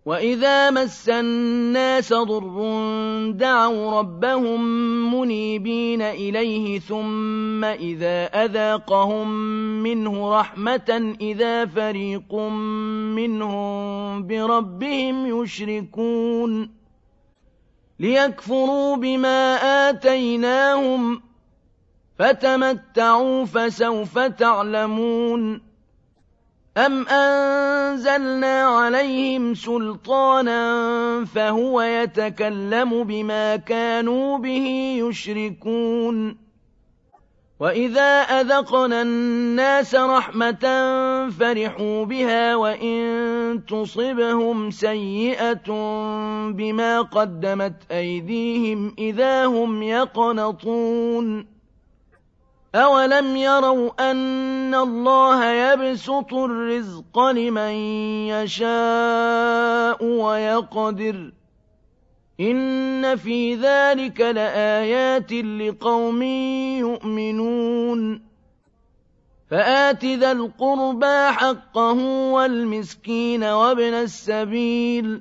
وَإِذَا مَسَّ النَّاسَ ضُرٌّ دَعَوْا رَبَّهُم مُّنِيبِينَ إِلَيْهِ ثُمَّ إِذَا أَذَاقَهُم مِّنْهُ رَحْمَةً إِذَا فَرِيقٌ مِّنْهُم بِرَبِّهِمْ يُشْرِكُونَ لِيَكْفُرُوا بِمَا آتَيْنَاهُمْ فَتَمَتَّعُوا فَسَوْفَ تَعْلَمُونَ أَمْ أَنزَلْنَا عَلَيْهِمْ سُلْطَانًا فَهُوَ يَتَكَلَّمُ بِمَا كَانُوا بِهِ يُشْرِكُونَ وَإِذَا أَذَقْنَا النَّاسَ رَحْمَةً فَرِحُوا بِهَا وَإِن تُصِبْهُمْ سَيِّئَةٌ بِمَا قَدَّمَتْ أَيْدِيهِمْ إِذَا هُمْ يَقْنَطُونَ أَوَلَمْ يَرَوْا أَنَّ اللَّهَ يَبْسُطُ الرِّزْقَ لِمَن يَشَاءُ وَيَقْدِرُ إِنَّ فِي ذَلِكَ لَآيَاتٍ لِقَوْمٍ يُؤْمِنُونَ فَآتِ ذَا الْقُرْبَىٰ حَقَّهُ وَالْمِسْكِينَ وَابْنَ السَّبِيلِ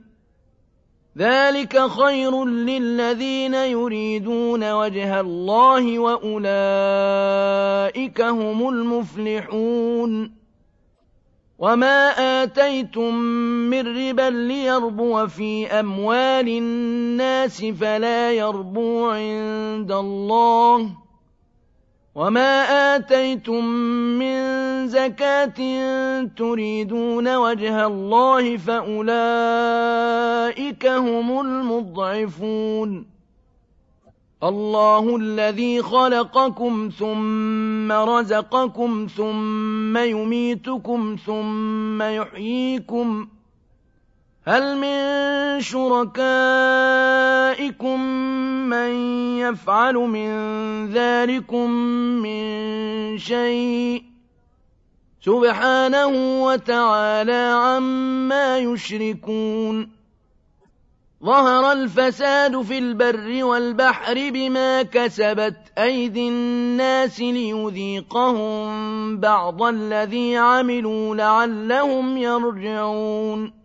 ذَلِكَ خَيْرٌ لِّلَّذِينَ يُرِيدُونَ وَجْهَ اللَّهِ وَأُولَٰئِكَ هُمُ الْمُفْلِحُونَ وَمَا آتَيْتُم مِّن رِّبًا لِّيَرْبُوَ فِي أَمْوَالِ النَّاسِ فَلَا يَرْبُو عِندَ اللَّهِ وَمَا آتَيْتُم مِّن زَكَاةٍ تُرِيدُونَ وَجْهَ اللَّهِ فَأُولَٰئِكَ هُمُ الْمُضْعِفُونَ اللَّهُ الَّذِي خَلَقَكُمْ ثُمَّ رَزَقَكُمْ ثُمَّ يُمِيتُكُمْ ثُمَّ يُحْيِيكُمْ هَلْ مِن شُرَكَائِكُم مَّن يَفْعَلُ مِن ذَٰلِكُم مِّن شَيْءٍ سُبْحَانَهُ وَتَعَالَىٰ عَمَّا يُشْرِكُونَ ظَهَرَ الْفَسَادُ فِي الْبَرِّ وَالْبَحْرِ بِمَا كَسَبَتْ أَيْدِي النَّاسِ لِيُذِيقَهُم بَعْضَ الَّذِي عَمِلُوا لَعَلَّهُمْ يَرْجِعُونَ